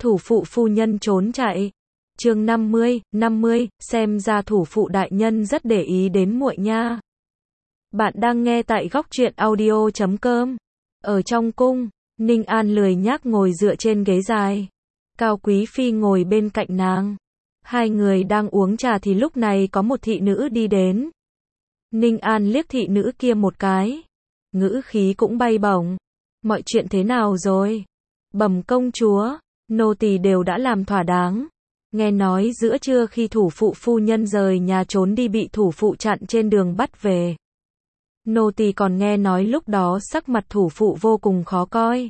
Thủ phụ phu nhân trốn chạy. Chương 50, xem ra thủ phụ đại nhân rất để ý đến muội nha. Bạn đang nghe tại góc truyện audio.com. Ở trong cung, Ninh An lười nhác ngồi dựa trên ghế dài. Cao Quý Phi ngồi bên cạnh nàng. Hai người đang uống trà thì lúc này có một thị nữ đi đến. Ninh An liếc thị nữ kia một cái. Ngữ khí cũng bay bổng. Mọi chuyện thế nào rồi? Bẩm công chúa, nô tỳ đều đã làm thỏa đáng. Nghe nói giữa trưa khi thủ phụ phu nhân rời nhà trốn đi bị thủ phụ chặn trên đường bắt về. Nô tỳ còn nghe nói lúc đó sắc mặt thủ phụ vô cùng khó coi.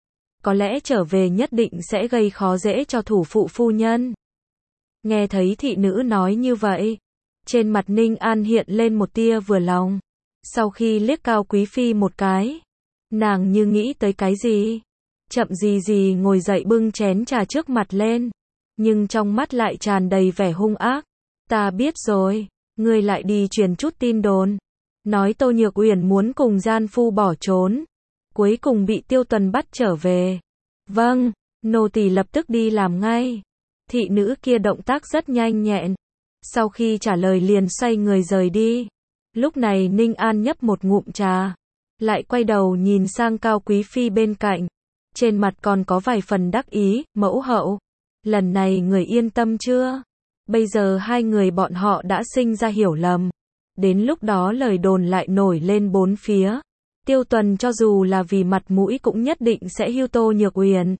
Có lẽ trở về nhất định sẽ gây khó dễ cho thủ phụ phu nhân. Nghe thấy thị nữ nói như vậy, trên mặt Ninh An hiện lên một tia vừa lòng. Sau khi liếc Cao Quý Phi một cái, nàng như nghĩ tới cái gì, chậm gì ngồi dậy bưng chén trà trước mặt lên, nhưng trong mắt lại tràn đầy vẻ hung ác. Ta biết rồi, ngươi lại đi truyền chút tin đồn, nói Tô Nhược Uyển muốn cùng gian phu bỏ trốn, cuối cùng bị Tiêu Tuần bắt trở về. Vâng, nô tỳ lập tức đi làm ngay. Thị nữ kia động tác rất nhanh nhẹn. Sau khi trả lời liền xoay người rời đi. Lúc này Ninh An nhấp một ngụm trà, lại quay đầu nhìn sang Cao Quý Phi bên cạnh. Trên mặt còn có vài phần đắc ý, mẫu hậu. Lần này người yên tâm chưa? Bây giờ hai người bọn họ đã sinh ra hiểu lầm. Đến lúc đó lời đồn lại nổi lên bốn phía. Tiêu Tuần cho dù là vì mặt mũi cũng nhất định sẽ hưu Tô Nhược Uyển.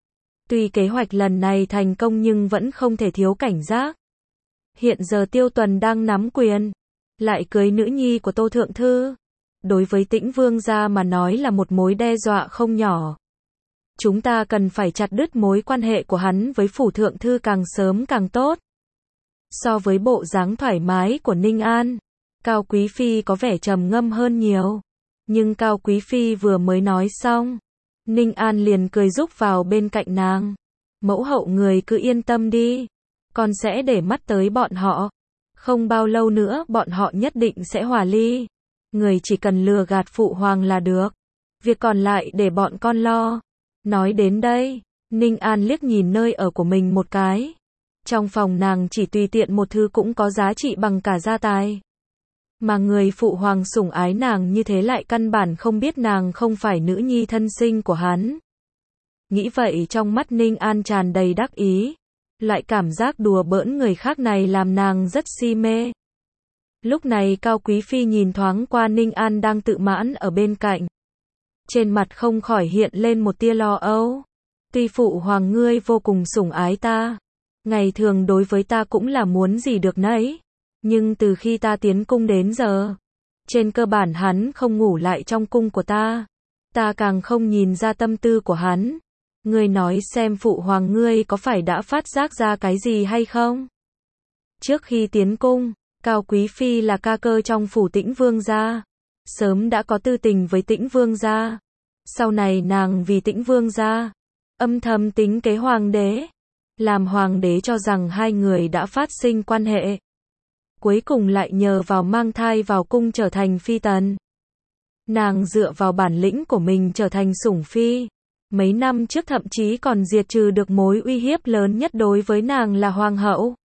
Tuy kế hoạch lần này thành công nhưng vẫn không thể thiếu cảnh giác. Hiện giờ Tiêu Tuần đang nắm quyền, lại cưới nữ nhi của Tô Thượng Thư. Đối với Tĩnh Vương gia mà nói là một mối đe dọa không nhỏ. Chúng ta cần phải chặt đứt mối quan hệ của hắn với Phủ Thượng Thư càng sớm càng tốt. So với bộ dáng thoải mái của Ninh An, Cao Quý Phi có vẻ trầm ngâm hơn nhiều. Nhưng Cao Quý Phi vừa mới nói xong, Ninh An liền cười rúc vào bên cạnh nàng. Mẫu hậu người cứ yên tâm đi, con sẽ để mắt tới bọn họ. Không bao lâu nữa bọn họ nhất định sẽ hòa ly. Người chỉ cần lừa gạt phụ hoàng là được. Việc còn lại để bọn con lo. Nói đến đây, Ninh An liếc nhìn nơi ở của mình một cái. Trong phòng nàng chỉ tùy tiện một thứ cũng có giá trị bằng cả gia tài. Mà người phụ hoàng sủng ái nàng như thế lại căn bản không biết nàng không phải nữ nhi thân sinh của hắn. Nghĩ vậy trong mắt Ninh An tràn đầy đắc ý. Loại cảm giác đùa bỡn người khác này làm nàng rất si mê. Lúc này Cao Quý Phi nhìn thoáng qua Ninh An đang tự mãn ở bên cạnh. Trên mặt không khỏi hiện lên một tia lo âu. Tuy phụ hoàng ngươi vô cùng sủng ái ta, ngày thường đối với ta cũng là muốn gì được nấy. Nhưng từ khi ta tiến cung đến giờ, trên cơ bản hắn không ngủ lại trong cung của ta. Ta càng không nhìn ra tâm tư của hắn. Ngươi nói xem phụ hoàng ngươi có phải đã phát giác ra cái gì hay không? Trước khi tiến cung, Cao Quý Phi là ca cơ trong phủ Tĩnh Vương gia, sớm đã có tư tình với Tĩnh Vương gia. Sau này nàng vì Tĩnh Vương gia, âm thầm tính kế hoàng đế, làm hoàng đế cho rằng hai người đã phát sinh quan hệ. Cuối cùng lại nhờ vào mang thai vào cung trở thành phi tần. Nàng dựa vào bản lĩnh của mình trở thành sủng phi. Mấy năm trước thậm chí còn diệt trừ được mối uy hiếp lớn nhất đối với nàng là hoàng hậu.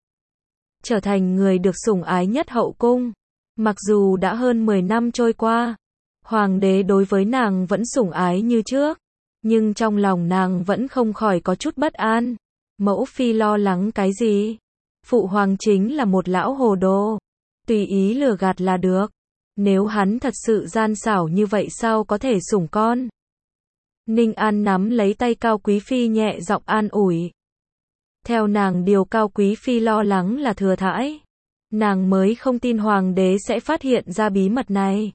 Trở thành người được sủng ái nhất hậu cung. Mặc dù đã hơn 10 năm trôi qua, hoàng đế đối với nàng vẫn sủng ái như trước. Nhưng trong lòng nàng vẫn không khỏi có chút bất an. Mẫu phi lo lắng cái gì? Phụ hoàng chính là một lão hồ đồ. Tùy ý lừa gạt là được. Nếu hắn thật sự gian xảo như vậy sao có thể sủng con? Ninh An nắm lấy tay Cao Quý Phi nhẹ giọng an ủi. Theo nàng điều Cao Quý Phi lo lắng là thừa thãi. Nàng mới không tin hoàng đế sẽ phát hiện ra bí mật này.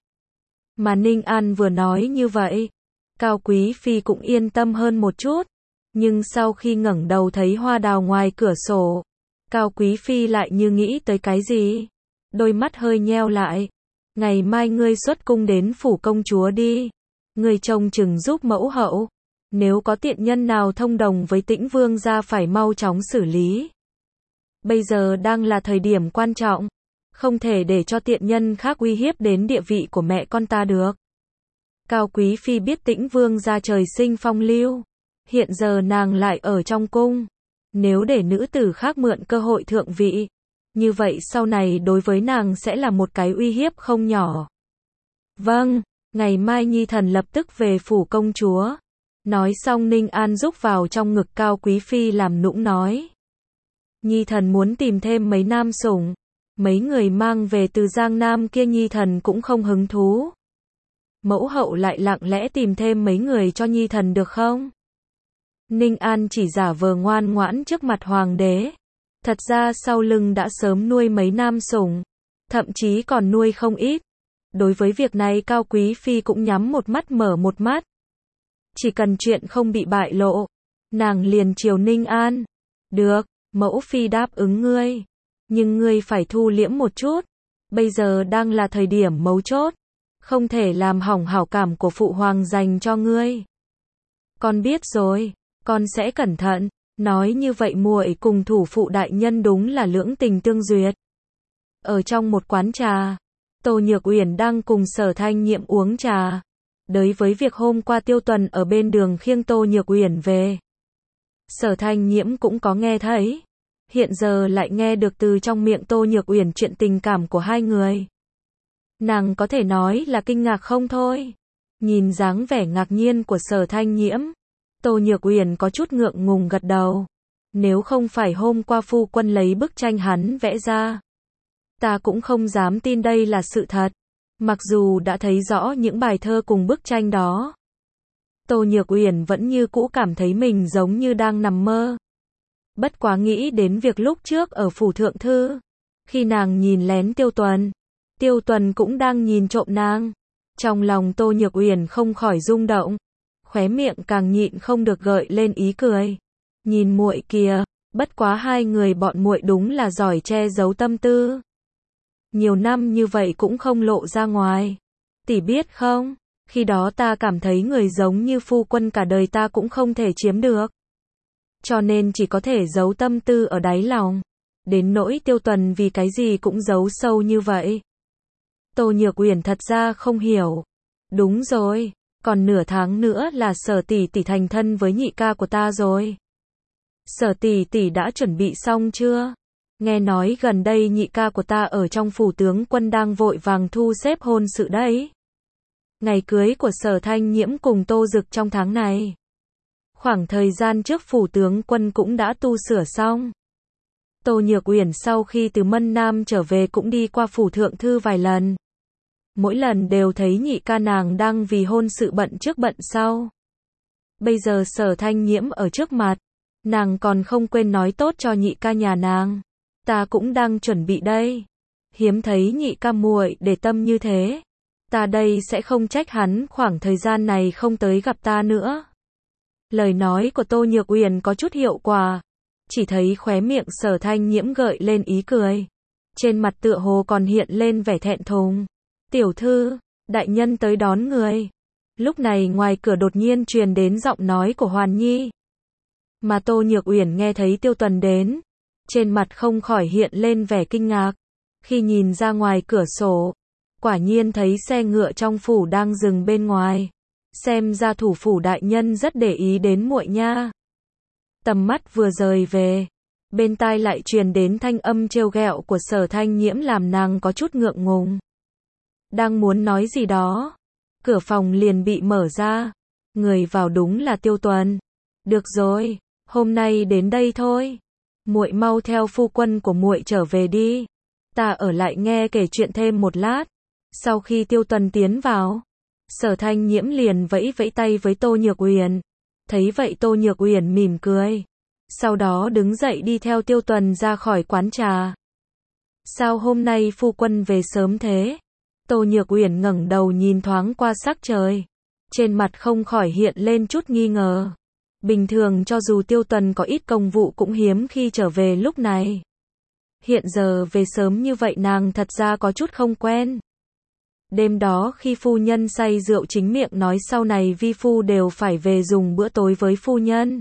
Mà Ninh An vừa nói như vậy, Cao Quý Phi cũng yên tâm hơn một chút. Nhưng sau khi ngẩng đầu thấy hoa đào ngoài cửa sổ, Cao Quý Phi lại như nghĩ tới cái gì. Đôi mắt hơi nheo lại. Ngày mai ngươi xuất cung đến phủ công chúa đi. Ngươi trông chừng giúp mẫu hậu. Nếu có tiện nhân nào thông đồng với Tĩnh Vương gia phải mau chóng xử lý. Bây giờ đang là thời điểm quan trọng. Không thể để cho tiện nhân khác uy hiếp đến địa vị của mẹ con ta được. Cao Quý Phi biết Tĩnh Vương gia trời sinh phong lưu. Hiện giờ nàng lại ở trong cung. Nếu để nữ tử khác mượn cơ hội thượng vị, như vậy sau này đối với nàng sẽ là một cái uy hiếp không nhỏ. Vâng, ngày mai nhi thần lập tức về phủ công chúa. Nói xong Ninh An rúc vào trong ngực Cao Quý Phi làm nũng nói. Nhi thần muốn tìm thêm mấy nam sủng. Mấy người mang về từ Giang Nam kia nhi thần cũng không hứng thú. Mẫu hậu lại lặng lẽ tìm thêm mấy người cho nhi thần được không? Ninh An chỉ giả vờ ngoan ngoãn trước mặt hoàng đế. Thật ra sau lưng đã sớm nuôi mấy nam sủng. Thậm chí còn nuôi không ít. Đối với việc này Cao Quý Phi cũng nhắm một mắt mở một mắt. Chỉ cần chuyện không bị bại lộ, nàng liền chiều Ninh An. Được, mẫu phi đáp ứng ngươi. Nhưng ngươi phải thu liễm một chút. Bây giờ đang là thời điểm mấu chốt. Không thể làm hỏng hảo cảm của phụ hoàng dành cho ngươi. Con biết rồi, con sẽ cẩn thận. Nói như vậy muội cùng thủ phụ đại nhân đúng là lưỡng tình tương duyệt. Ở trong một quán trà, Tô Nhược Uyển đang cùng Sở Thanh Nhiễm uống trà. Đối với việc hôm qua Tiêu Tuần ở bên đường khiêng Tô Nhược Uyển về, Sở Thanh Nhiễm cũng có nghe thấy. Hiện giờ lại nghe được từ trong miệng Tô Nhược Uyển chuyện tình cảm của hai người. Nàng có thể nói là kinh ngạc không thôi. Nhìn dáng vẻ ngạc nhiên của Sở Thanh Nhiễm, Tô Nhược Uyển có chút ngượng ngùng gật đầu. Nếu không phải hôm qua phu quân lấy bức tranh hắn vẽ ra, ta cũng không dám tin đây là sự thật. Mặc dù đã thấy rõ những bài thơ cùng bức tranh đó, Tô Nhược Uyển vẫn như cũ cảm thấy mình giống như đang nằm mơ. Bất quá nghĩ đến việc lúc trước ở phủ thượng thư, khi nàng nhìn lén Tiêu Tuần cũng đang nhìn trộm nàng. Trong lòng Tô Nhược Uyển không khỏi rung động, khóe miệng càng nhịn không được gợi lên ý cười. Nhìn muội kìa, bất quá hai người bọn muội đúng là giỏi che giấu tâm tư. Nhiều năm như vậy cũng không lộ ra ngoài. Tỷ biết không, khi đó ta cảm thấy người giống như phu quân cả đời ta cũng không thể chiếm được. Cho nên chỉ có thể giấu tâm tư ở đáy lòng. Đến nỗi Tiêu Tuần vì cái gì cũng giấu sâu như vậy. Tô Nhược Uyển thật ra không hiểu. Đúng rồi, còn nửa tháng nữa là Sở tỷ tỷ thành thân với nhị ca của ta rồi. Sở tỷ tỷ đã chuẩn bị xong chưa? Nghe nói gần đây nhị ca của ta ở trong phủ tướng quân đang vội vàng thu xếp hôn sự đấy. Ngày cưới của Sở Thanh Nhiễm cùng Tô Dực trong tháng này. Khoảng thời gian trước phủ tướng quân cũng đã tu sửa xong. Tô Nhược Uyển sau khi từ Mân Nam trở về cũng đi qua phủ thượng thư vài lần. Mỗi lần đều thấy nhị ca nàng đang vì hôn sự bận trước bận sau. Bây giờ Sở Thanh Nhiễm ở trước mặt, nàng còn không quên nói tốt cho nhị ca nhà nàng. Ta cũng đang chuẩn bị đây. Hiếm thấy nhị ca muội để tâm như thế. Ta đây sẽ không trách hắn khoảng thời gian này không tới gặp ta nữa. Lời nói của Tô Nhược Uyển có chút hiệu quả. Chỉ thấy khóe miệng Sở Thanh Nhiễm gợi lên ý cười. Trên mặt tựa hồ còn hiện lên vẻ thẹn thùng. Tiểu thư, đại nhân tới đón người. Lúc này ngoài cửa đột nhiên truyền đến giọng nói của Hoàn Nhi. Mà Tô Nhược Uyển nghe thấy Tiêu Tuần đến, trên mặt không khỏi hiện lên vẻ kinh ngạc. Khi nhìn ra ngoài cửa sổ, quả nhiên thấy xe ngựa trong phủ đang dừng bên ngoài. Xem ra thủ phủ đại nhân rất để ý đến muội nha. Tầm mắt vừa rời về, bên tai lại truyền đến thanh âm trêu ghẹo của Sở Thanh Nhiễm làm nàng có chút ngượng ngùng. Đang muốn nói gì đó, cửa phòng liền bị mở ra. Người vào đúng là Tiêu Tuần. Được rồi, hôm nay đến đây thôi. Muội mau theo phu quân của muội trở về đi. Ta ở lại nghe kể chuyện thêm một lát. Sau khi Tiêu Tuần tiến vào, Sở Thanh Nhiễm liền vẫy vẫy tay với Tô Nhược Uyển. Thấy vậy Tô Nhược Uyển mỉm cười. Sau đó đứng dậy đi theo Tiêu Tuần ra khỏi quán trà. Sao hôm nay phu quân về sớm thế? Tô Nhược Uyển ngẩng đầu nhìn thoáng qua sắc trời. Trên mặt không khỏi hiện lên chút nghi ngờ. Bình thường cho dù Tiêu Tuần có ít công vụ cũng hiếm khi trở về lúc này. Hiện giờ về sớm như vậy nàng thật ra có chút không quen. Đêm đó khi phu nhân say rượu chính miệng nói sau này vi phu đều phải về dùng bữa tối với phu nhân.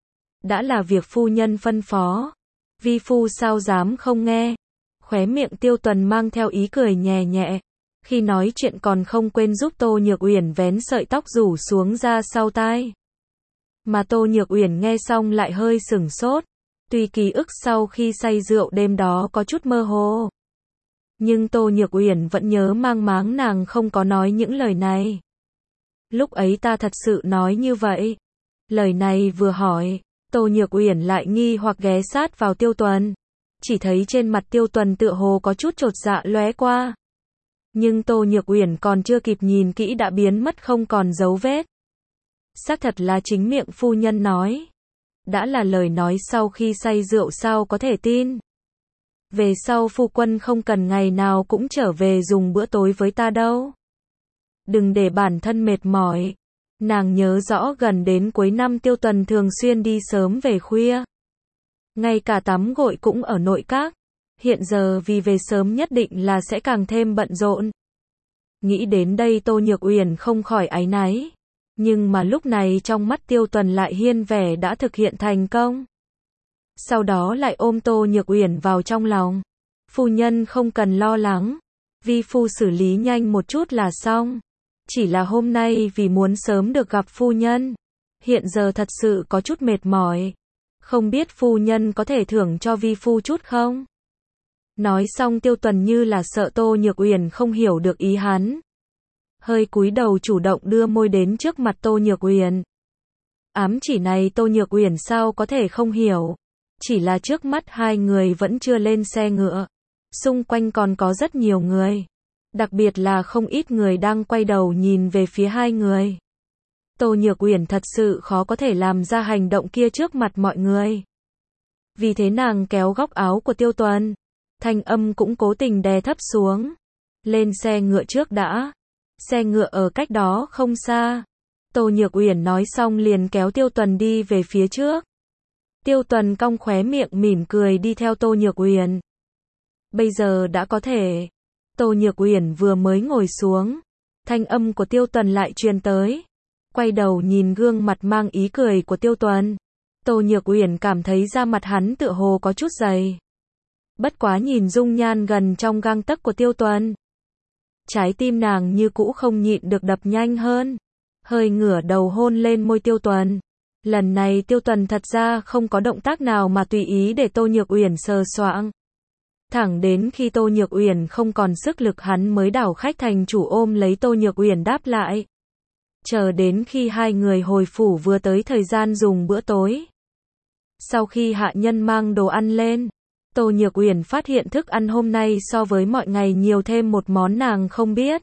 Đã là việc phu nhân phân phó, vi phu sao dám không nghe. Khóe miệng Tiêu Tuần mang theo ý cười nhẹ nhẹ. Khi nói chuyện còn không quên giúp Tô Nhược Uyển vén sợi tóc rủ xuống ra sau tai. Mà Tô Nhược Uyển nghe xong lại hơi sửng sốt. Tuy ký ức sau khi say rượu đêm đó có chút mơ hồ, nhưng Tô Nhược Uyển vẫn nhớ mang máng nàng không có nói những lời này. Lúc ấy ta thật sự nói như vậy. Lời này vừa hỏi, Tô Nhược Uyển lại nghi hoặc ghé sát vào Tiêu Tuần. Chỉ thấy trên mặt Tiêu Tuần tựa hồ có chút chột dạ lóe qua. Nhưng Tô Nhược Uyển còn chưa kịp nhìn kỹ đã biến mất không còn dấu vết. Xác thật là chính miệng phu nhân nói. Đã là lời nói sau khi say rượu sao có thể tin. Về sau phu quân không cần ngày nào cũng trở về dùng bữa tối với ta đâu. Đừng để bản thân mệt mỏi. Nàng nhớ rõ gần đến cuối năm Tiêu Tuần thường xuyên đi sớm về khuya. Ngay cả tắm gội cũng ở nội các. Hiện giờ vì về sớm nhất định là sẽ càng thêm bận rộn. Nghĩ đến đây Tô Nhược Uyển không khỏi áy náy. Nhưng mà lúc này trong mắt Tiêu Tuần lại hiên vẻ đã thực hiện thành công. Sau đó lại ôm Tô Nhược Uyển vào trong lòng. Phu nhân không cần lo lắng. Vi phu xử lý nhanh một chút là xong. Chỉ là hôm nay vì muốn sớm được gặp phu nhân. Hiện giờ thật sự có chút mệt mỏi. Không biết phu nhân có thể thưởng cho vi phu chút không? Nói xong Tiêu Tuần như là sợ Tô Nhược Uyển không hiểu được ý hắn. Hơi cúi đầu chủ động đưa môi đến trước mặt Tô Nhược Uyển. Ám chỉ này Tô Nhược Uyển sao có thể không hiểu. Chỉ là trước mắt hai người vẫn chưa lên xe ngựa. Xung quanh còn có rất nhiều người. Đặc biệt là không ít người đang quay đầu nhìn về phía hai người. Tô Nhược Uyển thật sự khó có thể làm ra hành động kia trước mặt mọi người. Vì thế nàng kéo góc áo của Tiêu Tuần. Thanh âm cũng cố tình đè thấp xuống. Lên xe ngựa trước đã. Xe ngựa ở cách đó không xa. Tô Nhược Uyển nói xong liền kéo Tiêu Tuần đi về phía trước. Tiêu Tuần cong khóe miệng mỉm cười đi theo Tô Nhược Uyển. Bây giờ đã có thể. Tô Nhược Uyển vừa mới ngồi xuống. Thanh âm của Tiêu Tuần lại truyền tới. Quay đầu nhìn gương mặt mang ý cười của Tiêu Tuần. Tô Nhược Uyển cảm thấy da mặt hắn tựa hồ có chút dày. Bất quá nhìn dung nhan gần trong gang tấc của Tiêu Tuần. Trái tim nàng như cũ không nhịn được đập nhanh hơn. Hơi ngửa đầu hôn lên môi Tiêu Tuần. Lần này Tiêu Tuần thật ra không có động tác nào mà tùy ý để Tô Nhược Uyển sờ soạng. Thẳng đến khi Tô Nhược Uyển không còn sức lực hắn mới đảo khách thành chủ ôm lấy Tô Nhược Uyển đáp lại. Chờ đến khi hai người hồi phủ vừa tới thời gian dùng bữa tối. Sau khi hạ nhân mang đồ ăn lên, Tô Nhược Uyển phát hiện thức ăn hôm nay so với mọi ngày nhiều thêm một món nàng không biết.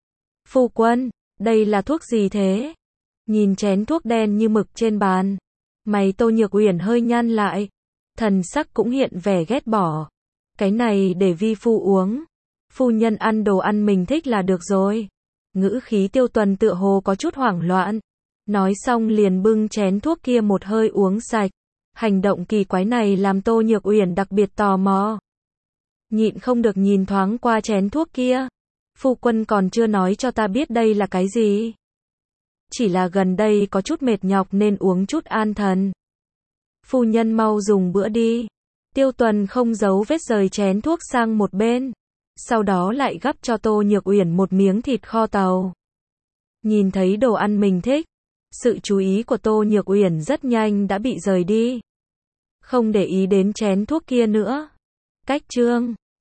Phu quân, đây là thuốc gì thế? Nhìn chén thuốc đen như mực trên bàn. Mày Tô Nhược Uyển hơi nhăn lại. Thần sắc cũng hiện vẻ ghét bỏ. Cái này để vi phu uống. Phu nhân ăn đồ ăn mình thích là được rồi. Ngữ khí Tiêu Tuần tựa hồ có chút hoảng loạn. Nói xong liền bưng chén thuốc kia một hơi uống sạch. Hành động kỳ quái này làm Tô Nhược Uyển đặc biệt tò mò. Nhịn không được nhìn thoáng qua chén thuốc kia. Phu quân còn chưa nói cho ta biết đây là cái gì. Chỉ là gần đây có chút mệt nhọc nên uống chút an thần. Phu nhân mau dùng bữa đi. Tiêu Tuần không giấu vết rời chén thuốc sang một bên. Sau đó lại gắp cho Tô Nhược Uyển một miếng thịt kho tàu. Nhìn thấy đồ ăn mình thích. Sự chú ý của Tô Nhược Uyển rất nhanh đã bị rời đi. Không để ý đến chén thuốc kia nữa. Cách chương